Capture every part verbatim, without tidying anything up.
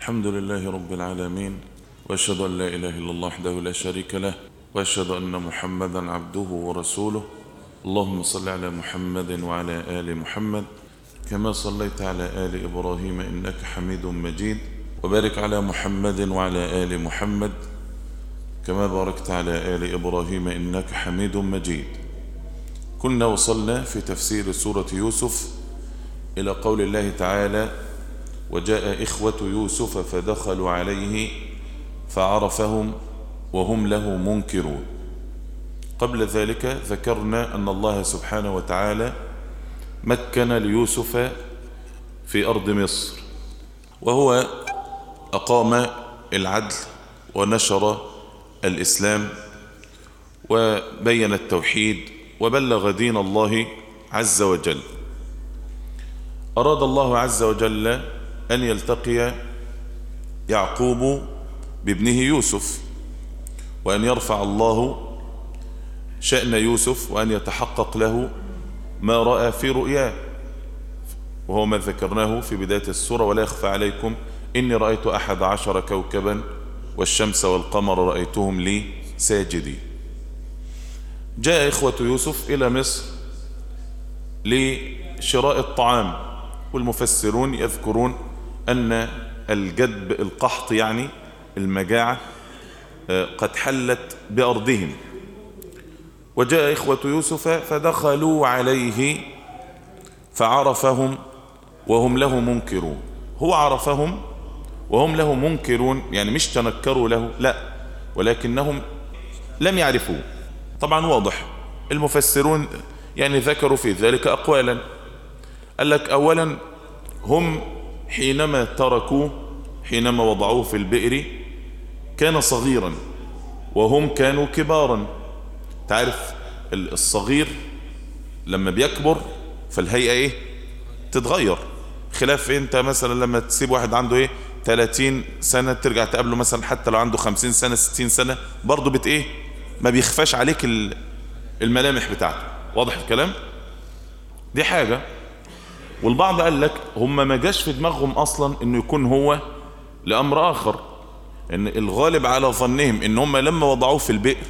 الحمد لله رب العالمين، وأشهد أن لا إله إلا الله وحده لا شريك له، وأشهد أن محمدا عبده ورسوله. اللهم صل على محمد وعلى آل محمد كما صليت على آل إبراهيم إنك حميد مجيد، وبارك على محمد وعلى آل محمد كما باركت على آل إبراهيم إنك حميد مجيد. كنا وصلنا في تفسير سورة يوسف إلى قول الله تعالى: وجاء إخوة يوسف فدخلوا عليه فعرفهم وهم له منكرون. قبل ذلك ذكرنا أن الله سبحانه وتعالى مكن ليوسف في أرض مصر، وهو أقام العدل ونشر الإسلام وبين التوحيد وبلغ دين الله عز وجل. أراد الله عز وجل أن يلتقي يعقوب بابنه يوسف، وأن يرفع الله شأن يوسف، وأن يتحقق له ما رأى في رؤياه، وهو ما ذكرناه في بداية السورة: ولا يخفى عليكم إني رأيت أحد عشر كوكبا والشمس والقمر رأيتهم لي ساجدين. جاء إخوة يوسف إلى مصر لشراء الطعام، والمفسرون يذكرون أن الجدب القحط يعني المجاعة قد حلت بأرضهم. وجاء إخوة يوسف فدخلوا عليه فعرفهم وهم له منكرون. هو عرفهم وهم له منكرون، يعني مش تنكروا له، لا، ولكنهم لم يعرفوه. طبعا واضح، المفسرون يعني ذكروا في ذلك أقوالا. قال لك: أولا، هم حينما تركوه، حينما وضعوه في البئر كان صغيرا وهم كانوا كبارا. تعرف الصغير لما بيكبر فالهيئة ايه تتغير، خلاف انت مثلا لما تسيب واحد عنده ايه ثلاثين سنة ترجع تقابله مثلا حتى لو عنده خمسين سنة ستين سنة برضو بت ايه ما بيخفاش عليك الملامح بتاعته. واضح الكلام؟ دي حاجة. والبعض قال لك هم ما جاش في دماغهم اصلا انه يكون هو لامر اخر، ان الغالب على ظنهم ان هم لما وضعوه في البئر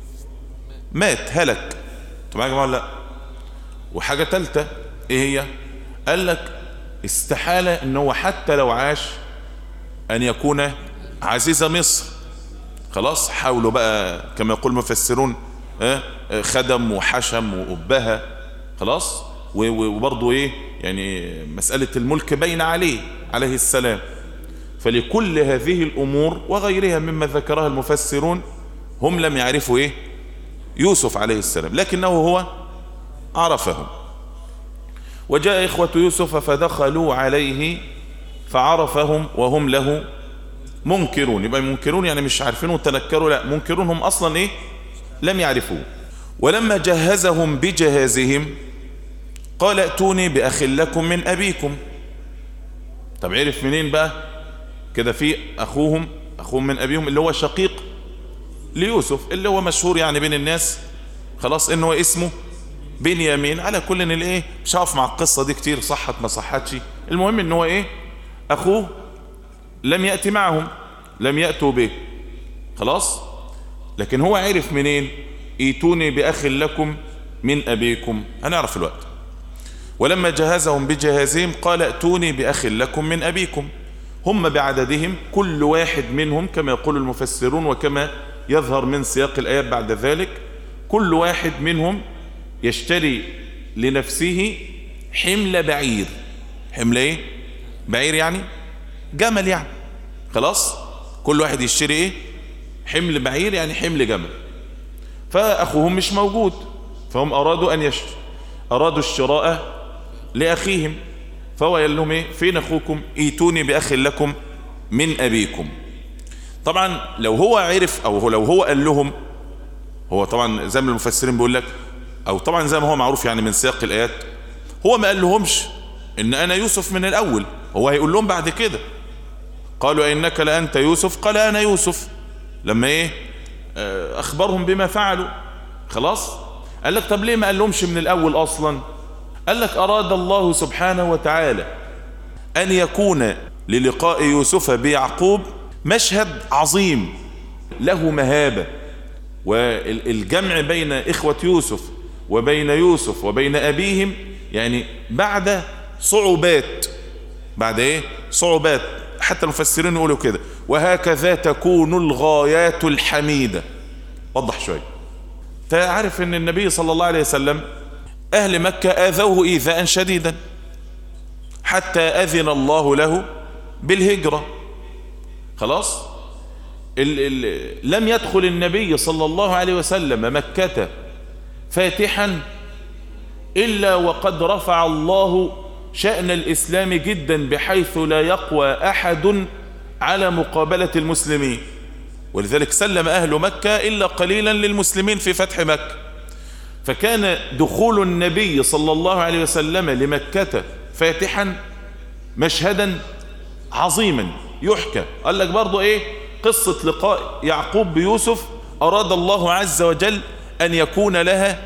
مات هلك. انتوا معايا يا جماعه؟ لا. وحاجه ثالثه ايه هي؟ قال لك استحاله ان هو حتى لو عاش ان يكون عزيز مصر. خلاص، حاولوا بقى كما يقول المفسرون خدم وحشم وأبها، خلاص، وبرضه ايه يعني مسألة الملك بين عليه عليه السلام. فلكل هذه الأمور وغيرها مما ذكرها المفسرون هم لم يعرفوا ايه يوسف عليه السلام، لكنه هو عرفهم. وجاء إخوة يوسف فدخلوا عليه فعرفهم وهم له منكرون. يبقى منكرون يعني مش عارفينه وتنكروا، لا، منكرون هم أصلا ايه لم يعرفوه. ولما جهزهم بجهازهم قال: ائتوني بأخ لكم من أبيكم. طب عرف منين بقى كده؟ في أخوهم أخوهم من أبيهم اللي هو شقيق ليوسف، اللي هو مشهور يعني بين الناس خلاص إنه اسمه بنيامين. على كل إن الإيه مش هقف مع القصة دي كتير، صحت ما صحتش، المهم إن هو إيه أخوه لم يأتي معهم، لم يأتوا به، خلاص. لكن هو عرف منين؟ ائتوني بأخ لكم من أبيكم. هنعرف الوقت. ولما جهزهم بجهازهم قال: ائتوني بأخ لكم من أبيكم. هم بعددهم كل واحد منهم كما يقول المفسرون وكما يظهر من سياق الآيات بعد ذلك، كل واحد منهم يشتري لنفسه حمل بعير. حمل ايه؟ بعير يعني جمل يعني، خلاص، كل واحد يشتري ايه حمل بعير يعني حمل جمل. فأخوهم مش موجود، فهم أرادوا أن يشتري أرادوا الشراء لأخيهم. فهو قال لهم ايه؟ فين أخوكم؟ ائتوني بأخ لكم من أبيكم. طبعا لو هو عرف او لو هو قال لهم، هو طبعا زي ما المفسرين بيقول لك، او طبعا زي ما هو معروف يعني من سياق الآيات، هو ما قال لهمش ان انا يوسف من الاول، هو هيقول لهم بعد كده. قالوا: أئنك لأنت يوسف؟ قال: أنا يوسف. لما ايه اخبرهم بما فعلوا، خلاص. قال لك: طب ليه ما قال لهمش من الاول اصلا؟ قال لك: أراد الله سبحانه وتعالى أن يكون للقاء يوسف بيعقوب مشهد عظيم له مهابة، والجمع بين إخوة يوسف وبين يوسف وبين أبيهم يعني بعد صعوبات، بعد إيه؟ صعوبات. حتى المفسرين يقولوا كده: وهكذا تكون الغايات الحميدة. وضح شوية. تعرف ان النبي صلى الله عليه وسلم اهل مكة اذوه ايذاء شديدا حتى اذن الله له بالهجرة. خلاص ال ال لم يدخل النبي صلى الله عليه وسلم مكة فاتحا الا وقد رفع الله شأن الاسلام جدا بحيث لا يقوى احد على مقابلة المسلمين، ولذلك سلم أهل مكة إلا قليلا للمسلمين في فتح مكة. فكان دخول النبي صلى الله عليه وسلم لمكة فاتحا مشهدا عظيما يحكى. قال لك برضو إيه قصة لقاء يعقوب بيوسف، أراد الله عز وجل أن يكون لها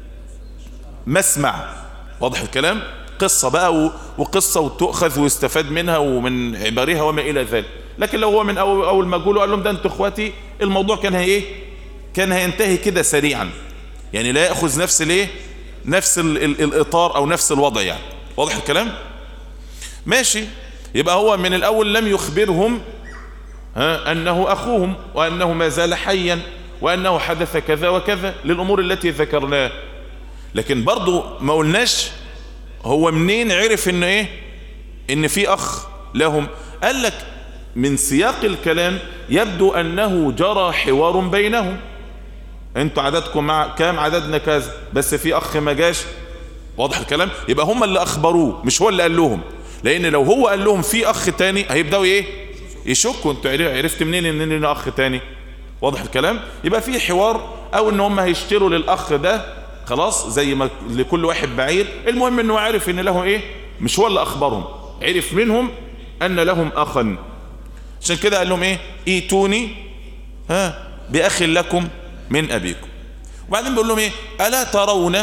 مسمع. واضح الكلام؟ قصة بقى وقصة وتؤخذ ويستفاد منها ومن عبارها وما إلى ذلك. لكن لو هو من أول, أول ما قالوا قال لهم ده أنتوا إخواتي، الموضوع كان هي إيه؟ كان هينتهي كده سريعا، يعني لا يأخذ نفس الإيه؟ نفس ال ال الإطار أو نفس الوضع يعني. واضح الكلام؟ ماشي. يبقى هو من الأول لم يخبرهم ها أنه أخوهم وأنه ما زال حيا وأنه حدث كذا وكذا للأمور التي ذكرناه. لكن برضو ما قلناش هو منين عرف إن إيه؟ إن في أخ لهم. قال لك من سياق الكلام يبدو أنه جرى حوار بينهم. انتوا عددكم مع كام؟ عددنا كذا، بس في أخ ما جاش. واضح الكلام؟ يبقى هم اللي أخبروه مش هو اللي قال لهم، لأن لو هو قال لهم في أخ تاني هيبدأوا إيه؟ يشكوا. انتوا عرفت منين إن لنا أخ تاني؟ واضح الكلام؟ يبقى في حوار، أو إن هم هيشتروا للأخ ده خلاص زي ما لكل واحد بعير. المهم إنه عارف إن له إيه؟ مش هو اللي أخبرهم، عرف منهم أن لهم أخا. عشان كده قال لهم ايه؟ ايتوني ها باخ لكم من ابيكم. وبعدين بيقول لهم ايه؟ الا ترون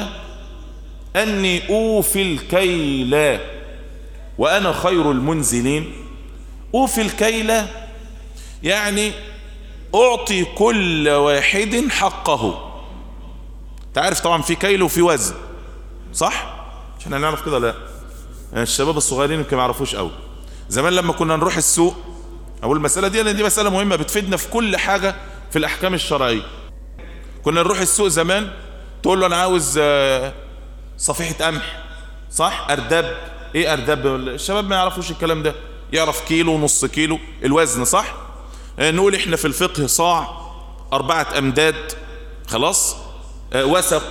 اني اوفي الكيل وانا خير المنزلين. اوفي الكيل يعني اعطي كل واحد حقه. تعرف طبعا في كيل وفي وزن، صح؟ عشان نعرف كده. لا يعني الشباب الصغيرين يمكن ما يعرفوش قوي. زمان لما كنا نروح السوق، أو المسألة دي لأن دي مسألة مهمة بتفيدنا في كل حاجة في الأحكام الشرعية. كنا نروح السوق زمان تقول له أنا عاوز صفيحة قمح، صح؟ أرداب. إيه أرداب؟ الشباب ما يعرفوش الكلام ده، يعرف كيلو ونص كيلو الوزن، صح؟ نقول إحنا في الفقه صاع، أربعة أمداد، خلاص؟ وسق.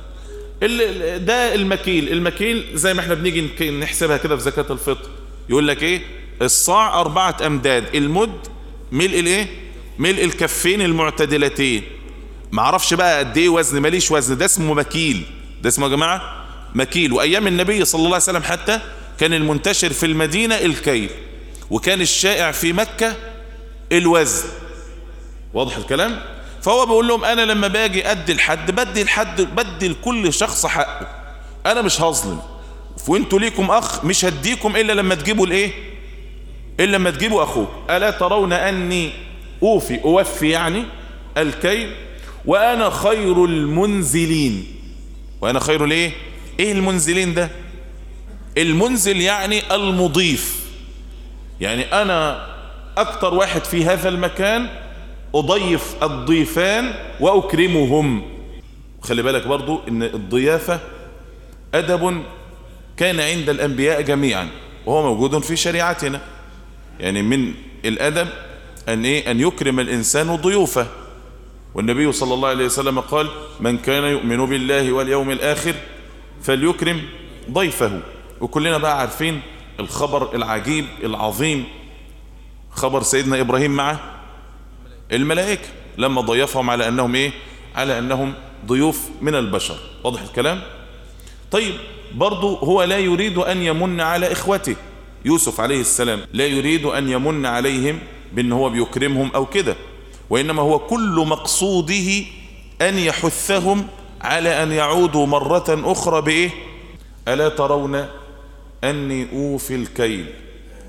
ده المكيل. المكيل زي ما إحنا بنيجي نحسبها كده في زكاة الفطر، يقول لك إيه؟ الصاع أربعة أمداد، المد ملء الايه؟ ملء الكفين المعتدلتين. ما اعرفش بقى قد ايه وزن، ماليش وزن، ده اسمه مكيل. ده اسمه يا جماعة مكيل. وأيام النبي صلى الله عليه وسلم حتى كان المنتشر في المدينة الكيل، وكان الشائع في مكة الوزن. واضح الكلام؟ فهو بيقول لهم أنا لما باجي أدي الحد بدي الحد بدي لكل شخص حقه، أنا مش هظلم، وانتوا ليكم أخ مش هديكم إلا لما تجيبوا الإيه؟ إلا لما تجيبوا أخوك. ألا ترون أني أوفي أوفي يعني الكيل وأنا خير المنزلين. وأنا خير الإيه؟ إيه المنزلين ده؟ المنزل يعني المضيف، يعني أنا أكتر واحد في هذا المكان أضيف الضيفان وأكرمهم. خلي بالك برضو إن الضيافة أدب كان عند الأنبياء جميعا وهو موجود في شريعتنا. يعني من الأدب أن, إيه؟ أن يكرم الإنسان ضيوفه. والنبي صلى الله عليه وسلم قال من كان يؤمن بالله واليوم الآخر فليكرم ضيفه. وكلنا بقى عارفين الخبر العجيب العظيم، خبر سيدنا إبراهيم مع الملائكة لما ضيفهم على أنهم إيه؟ على أنهم ضيوف من البشر. واضح الكلام؟ طيب برضو هو لا يريد أن يمن على إخوته. يوسف عليه السلام لا يريد أن يمن عليهم بأن هو بيكرمهم أو كده، وإنما هو كل مقصوده أن يحثهم على أن يعودوا مرة أخرى بإيه؟ ألا ترون أني أوفي الكيل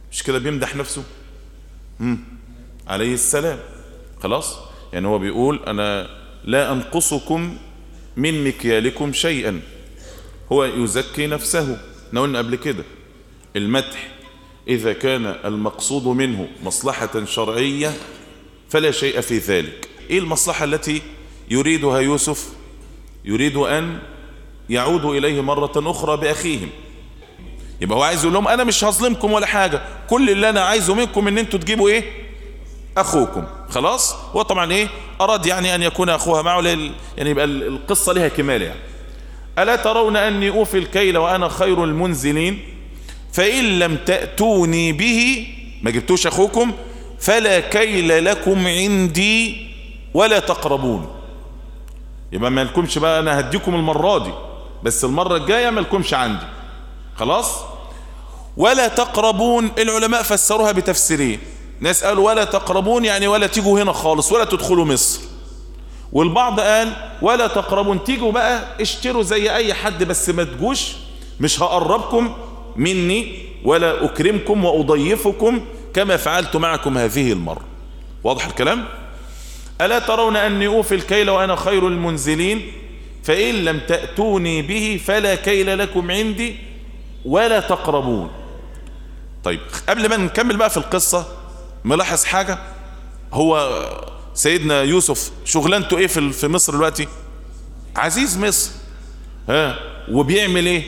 مش كده بيمدح نفسه مم. عليه السلام. خلاص، يعني هو بيقول أنا لا أنقصكم من مكيالكم شيئا، هو يزكي نفسه. قلنا قبل كده المدح إذا كان المقصود منه مصلحة شرعية فلا شيء في ذلك. إيه المصلحة التي يريدها يوسف؟ يريد أن يعودوا إليه مرة أخرى بأخيهم. يبقى هو عايز يقول لهم أنا مش هظلمكم ولا حاجة، كل اللي أنا عايزه منكم إن أنتوا تجيبوا إيه؟ أخوكم. خلاص، هو طبعا إيه أراد يعني أن يكون أخوها معه، يعني يبقى القصة لها كمال. يعني ألا ترون أني أوفي الكيل وأنا خير المنزلين فإن لم تأتوني به، ما جبتوش أخوكم، فلا كيل لكم عندي ولا تقربون. يبقى ما لكمش بقى، أنا هديكم المرة دي بس المرة الجاية ما لكمش عندي. خلاص، ولا تقربون العلماء فسروها بتفسيرين. ناس قالوا ولا تقربون يعني ولا تيجوا هنا خالص ولا تدخلوا مصر، والبعض قال ولا تقربون تيجوا بقى اشتروا زي اي حد بس ما تجوش، مش هقربكم مني ولا اكرمكم واضيفكم كما فعلت معكم هذه المرة. واضح الكلام؟ ألا ترون أني أوفي الكيل وأنا خير المنزلين فإن لم تأتوني به فلا كيل لكم عندي ولا تقربون. طيب قبل ما نكمل بقى في القصة، ملاحظ حاجة، هو سيدنا يوسف شغلانته ايه في في مصر دلوقتي؟ عزيز مصر. ها وبيعمل ايه؟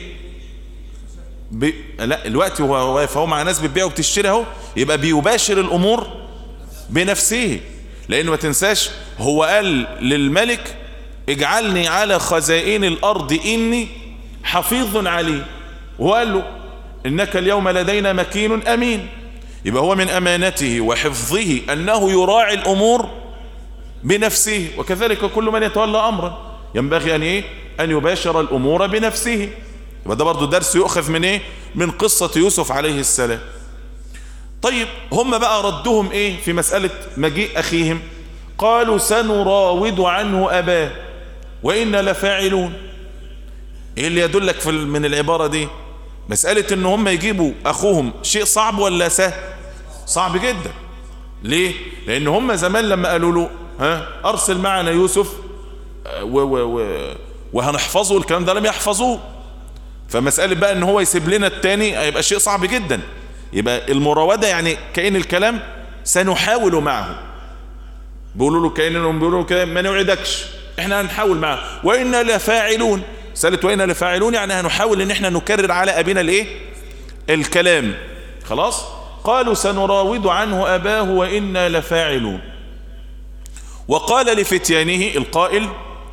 بي... لا الوقت هو واقف اهو مع ناس بتبيع وبتشتري اهو، يبقى بيباشر الامور بنفسه. لانه ما تنساش هو قال للملك اجعلني على خزائن الارض اني حفيظ عليه، وهو قال له انك اليوم لدينا مكين امين. يبقى هو من امانته وحفظه انه يراعي الامور بنفسه، وكذلك كل من يتولى امرا ينبغي ان ايه ان يباشر الامور بنفسه. يبقى ده برضو درس يؤخذ من ايه من قصة يوسف عليه السلام. طيب هم بقى ردهم ايه في مسألة مجيء اخيهم؟ قالوا سنراود عنه اباه وإنا لفاعلون. ايه اللي يدلك في من العبارة دي؟ مسألة ان هم يجيبوا اخوهم شيء صعب ولا سهل؟ صعب جدا. ليه؟ لان هم زمان لما قالوا له ها ارسل معنا يوسف و و و وهنحفظه، الكلام ده لم يحفظوه. فمسألة بقى ان هو يسيب لنا التاني هيبقى شيء صعب جدا. يبقى المراودة يعني كأن الكلام سنحاول معه، بيقولوا له كأنهم بيقولوا له كده ما نوعدكش، احنا هنحاول معه وإنا لفاعلون. سألت وإنا لفاعلون يعني هنحاول ان احنا نكرر على ابينا الايه الكلام. خلاص، قالوا سنراود عنه اباه وإنا لفاعلون. وقال لفتيانه القائل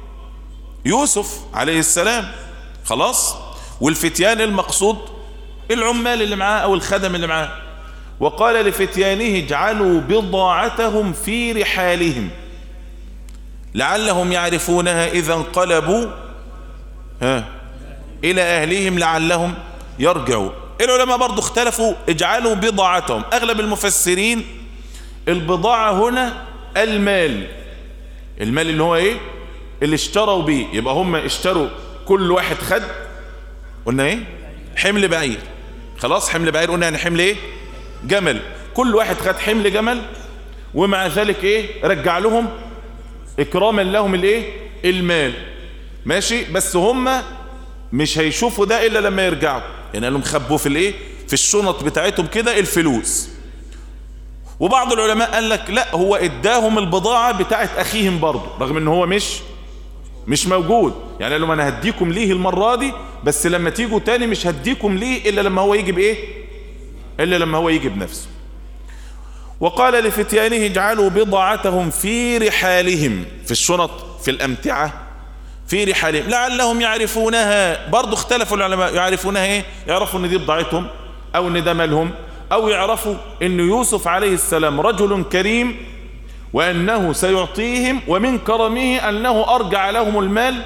يوسف عليه السلام. خلاص، والفتيان المقصود العمال اللي معاه او الخدم اللي معاه. وقال لفتيانه اجعلوا بضاعتهم في رحالهم لعلهم يعرفونها اذا انقلبوا ها الى اهلهم لعلهم يرجعوا. العلماء برضو اختلفوا اجعلوا بضاعتهم. اغلب المفسرين البضاعة هنا المال، المال اللي هو ايه اللي اشتروا بيه. يبقى هم اشتروا كل واحد خد قلنا ايه حمل بعير. خلاص، حمل بعير قلنا يعني حمل ايه جمل. كل واحد خد حمل جمل، ومع ذلك ايه رجع لهم اكراما لهم الايه المال. ماشي، بس هم مش هيشوفوا ده الا لما يرجعوا. يعني قالوا مخبوا في الايه في الشنط بتاعتهم كده الفلوس. وبعض العلماء قال لك لا، هو اداهم البضاعة بتاعت اخيهم برضه رغم ان هو مش مش موجود. يعني قال لهم انا هديكم ليه المرة دي، بس لما تيجوا تاني مش هديكم ليه الا لما هو يجي بايه الا لما هو يجي بنفسه. وقال لفتيانه اجعلوا بضاعتهم في رحالهم، في الشنط في الامتعة في رحالهم لعلهم يعرفونها. برضو اختلفوا العلماء يعرفونها ايه، يعرفوا ان دي بضاعتهم او ان ده مالهم، او يعرفوا ان يوسف عليه السلام رجل كريم وانه سيعطيهم، ومن كرمه انه ارجع لهم المال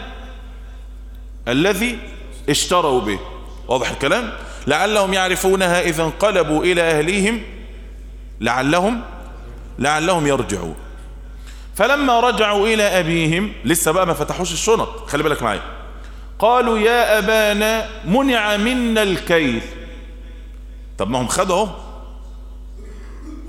الذي اشتروا به. واضح الكلام؟ لعلهم يعرفونها اذا انقلبوا الى اهليهم لعلهم لعلهم يرجعون. فلما رجعوا الى ابيهم، لسه بقى ما فتحوش الشنط، خلي بالك معايا، قالوا يا ابانا منع منا الكيل. طب ما هم خدوا اهو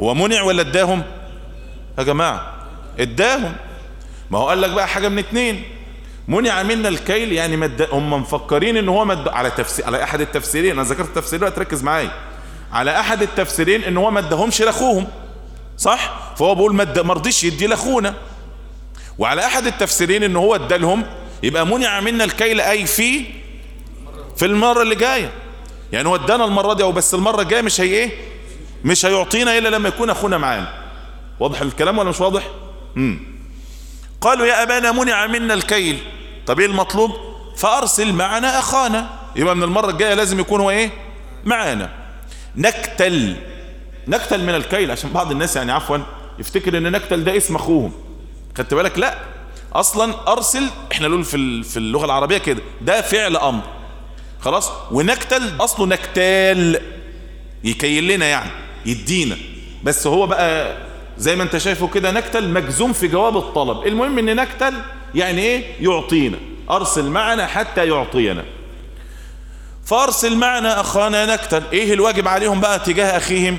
هو منع ولا اداهم يا جماعة؟ اداهم. ما هو قال لك بقى حاجة من اتنين، منع منا الكيل يعني مد... هم مفكرين ان هو مد... على تفسير، على احد التفسيرين، انا ذكرت التفسير بقى تركز معايا، على احد التفسيرين ان هو ما اداهمش لاخوهم، صح؟ فهو بيقول ما ما رضيش يدي لاخونا. وعلى احد التفسيرين ان هو ادالهم، يبقى منع منا الكيل اي في في المره اللي جايه، يعني هو ادانا المره دي او بس المره الجايه مش هي ايه، مش هيعطينا الا لما يكون اخونا معانا. واضح الكلام ولا مش واضح؟ امم قالوا يا ابانا منع منا الكيل، طب ايه المطلوب؟ فارسل معنا اخانا، يبقى من المره الجايه لازم يكون هو ايه معانا. نكتل، نكتل من الكيل، عشان بعض الناس يعني عفوا يفتكر ان نكتل ده اسم اخوهم، خدت بالك؟ لا، اصلا ارسل احنا نقول في في اللغه العربيه كده، ده فعل امر خلاص. ونكتل اصله نكتال، يكيل لنا يعني يدينا، بس هو بقى زي ما انت شايفه كده نكتل مجزوم في جواب الطلب. المهم ان نكتل يعني ايه؟ يعطينا، ارسل معنا حتى يعطينا. فارسل معنا اخانا نكتل. ايه الواجب عليهم بقى تجاه اخيهم؟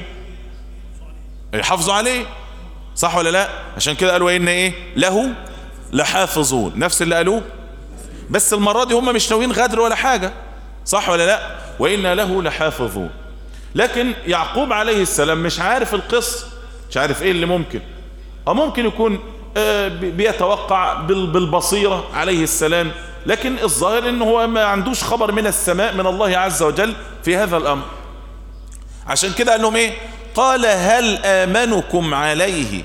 يحافظوا عليه، صح ولا لا؟ عشان كده قالوا ان ايه له لحافظون، نفس اللي قالوه، بس المرة دي هم مش ناويين غدر ولا حاجة، صح ولا لا؟ وإنا له لحافظون. لكن يعقوب عليه السلام مش عارف القصة، مش عارف ايه اللي ممكن، او ممكن يكون آه بيتوقع بالبصيرة عليه السلام، لكن الظاهر انه هو ما عندوش خبر من السماء من الله عز وجل في هذا الامر. عشان كده قال لهم ايه؟ قال هل آمنكم عليه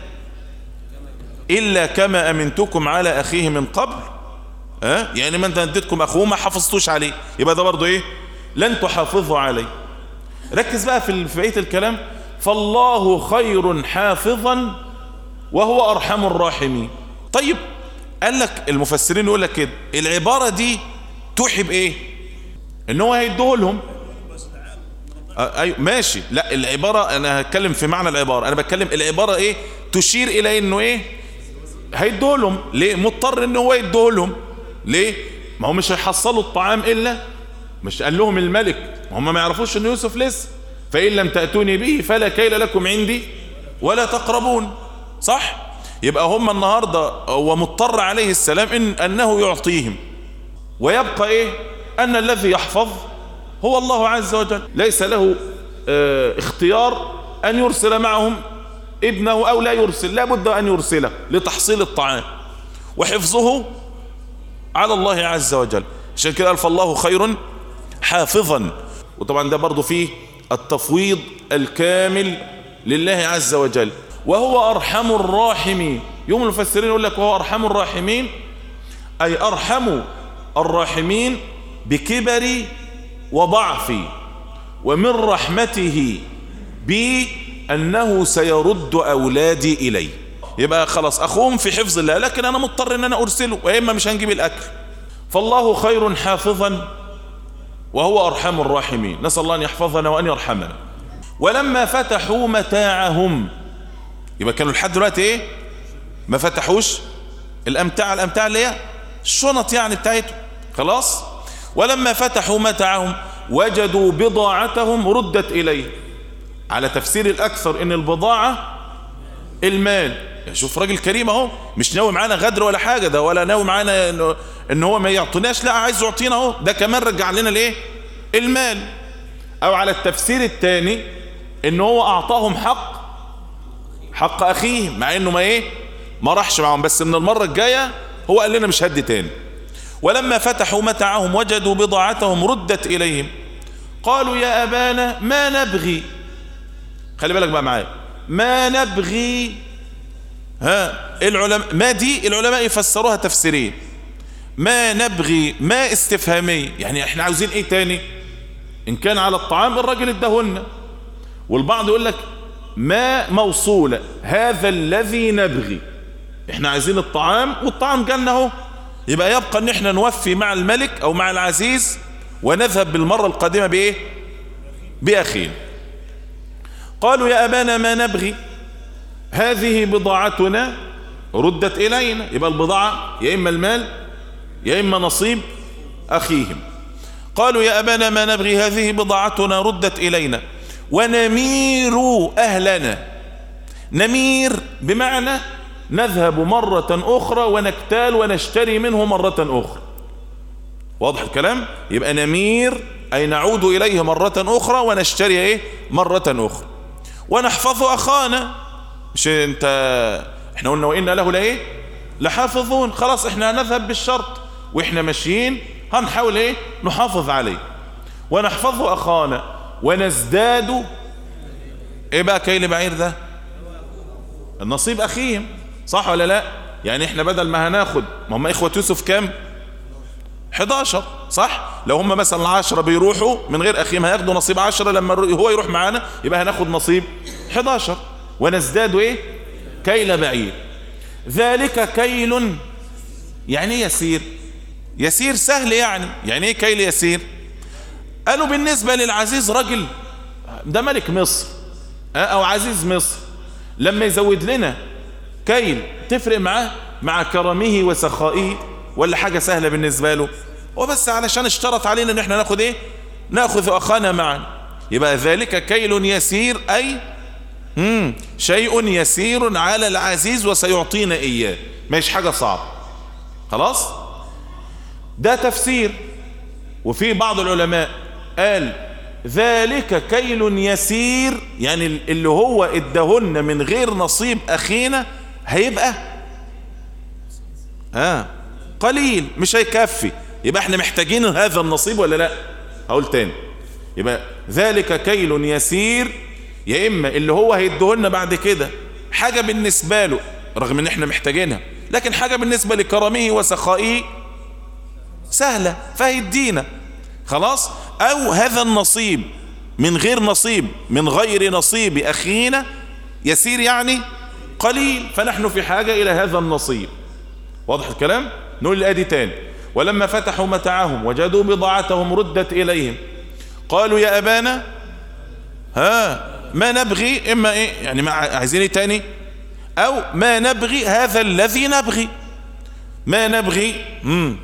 إلا كما أمنتكم على أخيه من قبل؟ أه؟ يعني ما انت اديتكم أخوه ما حافظتوش عليه، يبقى ده برضو إيه؟ لن تحافظوا عليه. ركز بقى في بقية الكلام، فالله خير حافظا وهو أرحم الراحمين. طيب قال لك المفسرين يقول لك كده، العبارة دي توحي بإيه؟ إن هو هيديه لهم. ايوه ماشي، لا العبارة انا هتكلم في معنى العبارة، انا بتكلم العبارة ايه؟ تشير الى انه ايه؟ هيدولهم. ليه؟ مضطر انه هو يدولهم. ليه؟ ما هو مش هيحصلوا الطعام الا، مش قال لهم الملك، هم ما يعرفوش ان يوسف لسه، فان لم تأتوني به فلا كيل لكم عندي ولا تقربون، صح؟ يبقى هم النهاردة هو مضطر عليه السلام إن انه يعطيهم، ويبقى ايه؟ ان الذي يحفظ هو الله عز وجل، ليس له اه اختيار ان يرسل معهم ابنه او لا يرسل، لا بد ان يرسله لتحصيل الطعام، وحفظه على الله عز وجل. عشان كده قال فالله خير حافظا. وطبعا ده برضو فيه التفويض الكامل لله عز وجل. وهو ارحم الراحمين. يوم المفسرين يقول لك وهو ارحم الراحمين، اي ارحم الراحمين بكبر وضعفي، ومن رحمته بي أنه سيرد أولادي إلي. يبقى خلاص أخوهم في حفظ الله، لكن أنا مضطر أن أنا أرسله، وإما مش هنجيب الأكل. فالله خير حافظا وهو أرحم الراحمين. نسأل الله أن يحفظنا وأن يرحمنا. ولما فتحوا متاعهم، يبقى كانوا لحد دلوقتي إيه؟ ما فتحوش الأمتاع، الأمتاع اللي هي الشنط يعني بتاعتهم، خلاص. ولما فتحوا متاعهم وجدوا بضاعتهم ردت إليه. على تفسير الأكثر إن البضاعة المال. شوف راجل كريم اهو، مش ناوي معانا غدر ولا حاجة، ده ولا ناوي معانا إنه إن هو ما يعطيناش، لا عايز يعطينا اهو، ده كمان رجع لنا الايه؟ المال. أو على التفسير الثاني إن هو أعطاهم حق حق أخيه، مع إنه ما إيه؟ ما راحش معهم، بس من المرة الجاية هو قال لنا مش هدي تاني. ولما فتحوا متاعهم وجدوا بضاعتهم ردت إليهم قالوا يا أبانا ما نبغي. خلي بالك بقى معايا، ما نبغي. ها العلماء ما دي العلماء يفسروها تفسيرين. ما نبغي ما استفهامية، يعني احنا عاوزين ايه تاني؟ ان كان على الطعام الراجل اداهن، والبعض يقول لك ما موصولة، هذا الذي نبغي، احنا عايزين الطعام والطعام جالنا اهو، يبقى يبقى ان احنا نوفي مع الملك او مع العزيز ونذهب بالمرة القادمة بايه؟ باخينا. قالوا يا ابانا ما نبغي هذه بضاعتنا ردت الينا. يبقى البضاعة يا اما المال يا اما نصيب اخيهم. قالوا يا ابانا ما نبغي هذه بضاعتنا ردت الينا ونمير اهلنا. نمير بمعنى نذهب مرة أخرى ونكتال ونشتري منه مرة أخرى. واضح الكلام؟ يبقى نمير أي نعود إليه مرة أخرى ونشتري إيه مرة أخرى. ونحفظ أخانا، مش انت احنا قلنا وإنا له لإيه لحافظون، خلاص احنا هنذهب بالشرط واحنا ماشيين هنحاول ايه نحافظ عليه. ونحفظ أخانا ونزداد ايه بقى كيل بعير ده النصيب أخيهم، صح ولا لا؟ يعني احنا بدل ما هناخد، ما هم إخوة يوسف كام؟ حداشر، صح؟ لو هم مثلا عشرة بيروحوا من غير أخيهم هياخدوا نصيب عشرة، لما هو يروح معانا يبقى هناخد نصيب حداشر. ونزداد ايه كيل بعير. ذلك كيل يعني يسير، يسير سهل يعني. يعني ايه كيل يسير؟ قالوا بالنسبة للعزيز رجل ده ملك مصر او عزيز مصر، لما يزود لنا كيل تفرق معاه مع كرمه وسخائه ولا حاجة سهلة بالنسبة له؟ وبس علشان اشترط علينا ان احنا ناخد ايه ناخذ اخانا معا. يبقى ذلك كيل يسير اي مم. شيء يسير على العزيز وسيعطينا اياه، مش حاجة صعبة. خلاص ده تفسير. وفي بعض العلماء قال ذلك كيل يسير يعني اللي هو ادهن من غير نصيب اخينا هيبقى آه قليل مش هيكفي، يبقى احنا محتاجين هذا النصيب ولا لا؟ هقول تاني، يبقى ذلك كيل يسير يا اما اللي هو هيدهن بعد كده حاجة بالنسبة له رغم ان احنا محتاجينها، لكن حاجة بالنسبة لكرمه وسخائه سهلة فهيدينا خلاص، او هذا النصيب من غير نصيب من غير نصيب اخينا يسير يعني قليل، فنحن في حاجة الى هذا النصيب. واضح الكلام؟ نقول الآية دي تاني. ولما فتحوا متاعهم وجدوا بضاعتهم ردت إليهم قالوا يا أبانا ها ما نبغي، إما إيه يعني ما عايزين إيه تاني، أو ما نبغي هذا الذي نبغي، ما نبغي مم.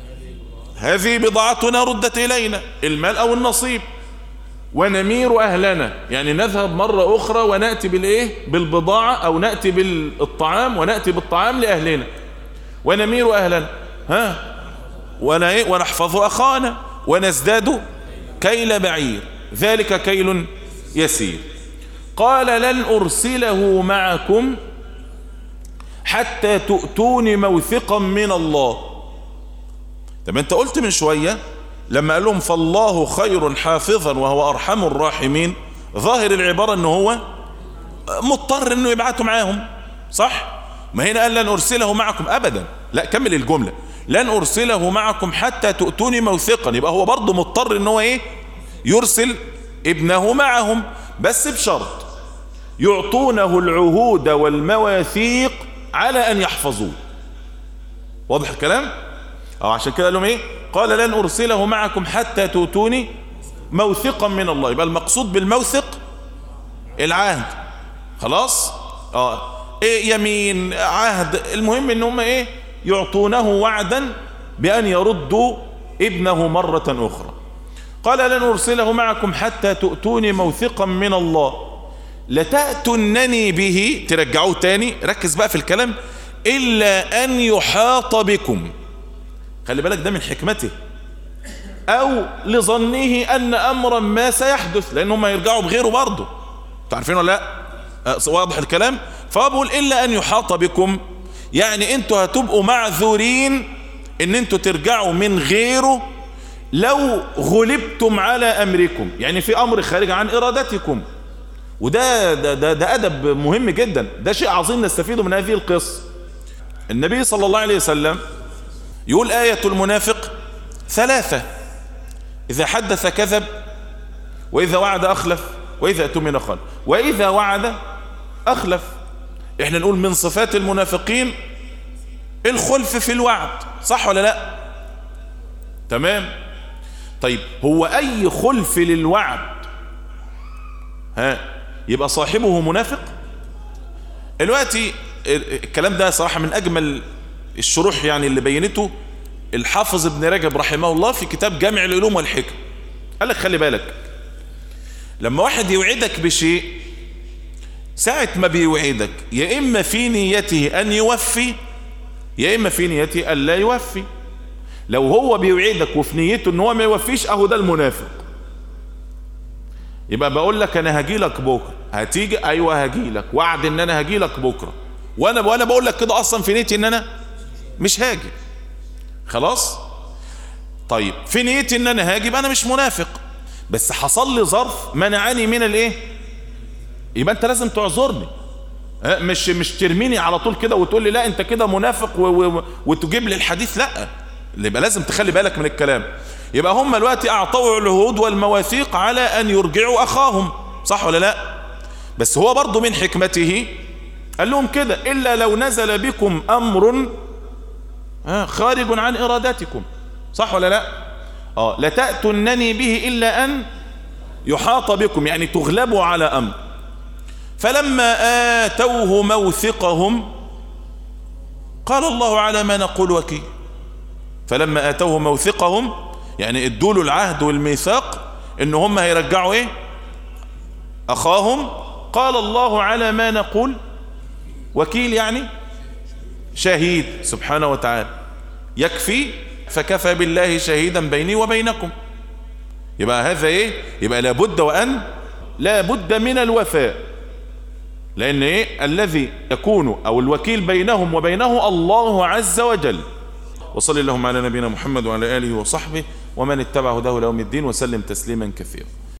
هذه بضاعتنا ردت إلينا، المال أو النصيب. ونمير أهلنا يعني نذهب مرة أخرى ونأتي بالإيه بالبضاعة، أو نأتي بالطعام ونأتي بالطعام لأهلنا. ونمير أهلنا ها ونحفظ أخانا ونزداد كيل بعير. ذلك كيل يسير. قال لن أرسله معكم حتى تؤتوني موثقا من الله. طب انت قلت من شوية لما قال لهم فالله خير حافظا وهو أرحم الراحمين، ظاهر العبارة انه هو مضطر انه يبعثوا معاهم، صح؟ ما هنا قال لن أرسله معكم أبدا، لا كمل الجملة، لن أرسله معكم حتى تؤتوني موثقا، يبقى هو برضه مضطر ان هو ايه يرسل ابنه معهم، بس بشرط يعطونه العهود والمواثيق على أن يحفظوه. واضح الكلام؟ أو عشان كده قال لهم ايه قال لن أرسله معكم حتى تؤتوني موثقا من الله. يبقى المقصود بالموثق العهد، خلاص اه ايه يمين عهد، المهم ان هم ايه يعطونه وعدا بأن يردوا ابنه مرة أخرى. قال لن أرسله معكم حتى تؤتوني موثقا من الله لتأتنني به، ترجعوه تاني، ركز بقى في الكلام، إلا أن يحاط بكم، خلي بالك ده من حكمته، أو لظنه أن أمرا ما سيحدث، لأنهم يرجعوا بغيره برضه، تعرفين ولا لا؟ أه واضح الكلام؟ فأقول إلا أن يحاط بكم، يعني أنتوا هتبقوا معذورين أن أنتوا ترجعوا من غيره لو غلبتم على أمركم، يعني في أمر خارج عن إرادتكم. وده ده, ده, ده أدب مهم جدا، ده شيء عظيم نستفيده من هذه القصة. النبي صلى الله عليه وسلم يقول آية المنافق ثلاثة: إذا حدث كذب، وإذا وعد أخلف، وإذا اؤتمن خان. وإذا وعد أخلف، إحنا نقول من صفات المنافقين الخلف في الوعد، صح ولا لا؟ تمام. طيب هو أي خلف للوعد ها يبقى صاحبه منافق؟ دلوقتي الكلام ده صراحة من أجمل الشروح يعني اللي بينته الحافظ ابن رجب رحمه الله في كتاب جامع العلوم والحكم. قال لك خلي بالك، لما واحد يوعدك بشيء ساعة ما بيوعدك يا إما في نيته أن يوفي يا إما في نيته أن لا يوفي. لو هو بيوعدك وفي نيته أنه هو ما يوفيش، أهو ده المنافق. يبقى بقول لك أنا هجي لك بكرة، هتيجي؟ أيوة هجي لك، وعد أن أنا هجي لك بكرة، وأنا وأنا بقول لك كده أصلا في نيتي أن أنا مش هاجي. خلاص؟ طيب في نيتي أن أنا هاجي، أنا مش منافق، بس حصل لي ظرف منعني من الإيه؟ يبقى أنت لازم تعذرني، مش مش ترميني على طول كده وتقول لي لا أنت كده منافق و و وتجيب لي الحديث. لا، يبقى لازم تخلي بالك من الكلام. يبقى هم دلوقتي أعطوا العهود والمواثيق على أن يرجعوا أخاهم، صح ولا لا؟ بس هو برضو من حكمته قال لهم كده: إلا لو نزل بكم أمر خارج عن إرادتكم، صح ولا لا؟ آه لتأتونني به إلا أن يحاط بكم، يعني تغلبوا على أمر. فلما آتوه موثقهم قال الله على ما نقول وكيل. فلما آتوه موثقهم يعني ادوا له العهد والميثاق ان هم هيرجعوا ايه؟ اخاهم. قال الله على ما نقول وكيل، يعني شهيد سبحانه وتعالى. يكفي فكفى بالله شهيدا بيني وبينكم. يبقى هذا ايه؟ يبقى لابد وان لابد من الوفاء، لان ايه الذي يكون او الوكيل بينهم وبينه الله عز وجل. وصلى اللهم على نبينا محمد وعلى آله وصحبه ومن اتبع هداه إلى يوم الدين وسلم تسليما كثيرا.